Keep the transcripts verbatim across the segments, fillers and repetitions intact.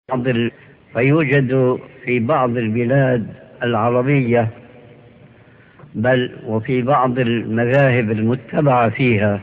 بعض ال... فيوجد في بعض البلاد العربية بل وفي بعض المذاهب المتبعة فيها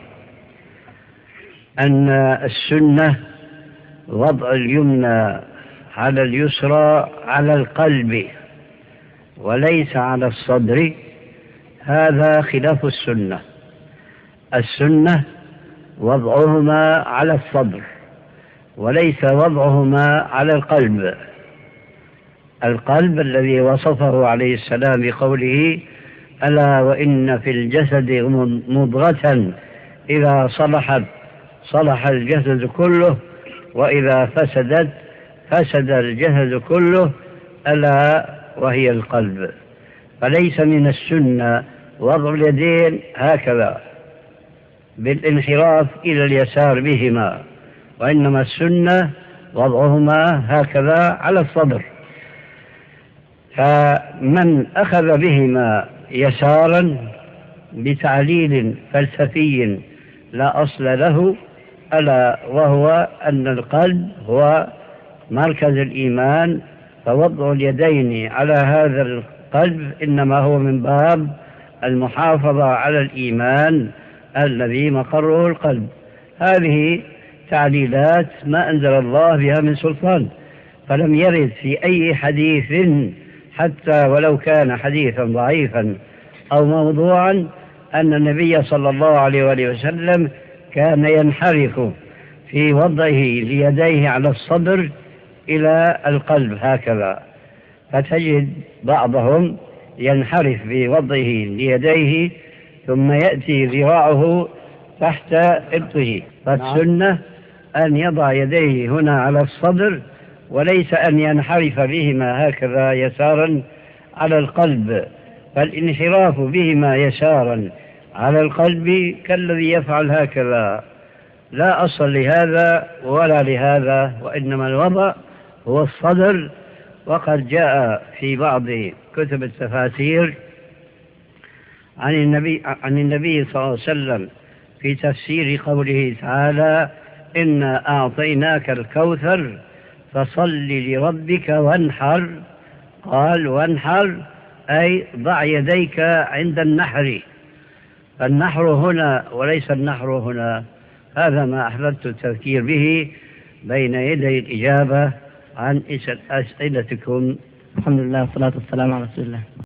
أن السنة وضع اليمنى على اليسرى على القلب وليس على الصدر. هذا خلاف السنة. السنة وضعهما على الصدر وليس وضعهما على القلب. القلب الذي وصفه عليه السلام بقوله: ألا وإن في الجسد مضغة إذا صلحت صلح الجسد كله وإذا فسدت فسد الجسد كله، ألا وهي القلب. فليس من السنة وضع اليدين هكذا بالانحراف إلى اليسار بهما، وإنما السنة وضعهما هكذا على الصدر. فمن أخذ بهما يسارا بتعليل فلسفي لا أصل له، ألا وهو أن القلب هو مركز الإيمان، فوضع اليدين على هذا القلب إنما هو من باب المحافظة على الإيمان الذي مقره القلب. هذه تعليلات ما أنزل الله بها من سلطان، فلم يرد في أي حديث حتى ولو كان حديثا ضعيفا أو موضوعا أن النبي صلى الله عليه وآله وسلم كان ينحرف في وضعه ليديه على الصدر إلى القلب هكذا. فتجد بعضهم ينحرف في وضعه ليديه ثم يأتي ذراعه تحت إبطه. فالسنة أن يضع يديه هنا على الصدر وليس أن ينحرف بهما هكذا يسارا على القلب. فالانحراف بهما يسارا على القلب كالذي يفعل هكذا لا أصل لهذا ولا لهذا، وإنما الوضع هو الصدر. وقد جاء في بعض كتب التفاسير عن النبي, عن النبي صلى الله عليه وسلم في تفسير قوله تعالى: إنا أعطيناك الكوثر فصل لربك وانحر. قال: وانحر أي ضع يديك عند النحر. فالنحر هنا وليس النحر هنا. هذا ما أحببت التذكير به بين يدي الإجابة عن أسئلتكم. الحمد لله والصلاة والسلام على رسول الله.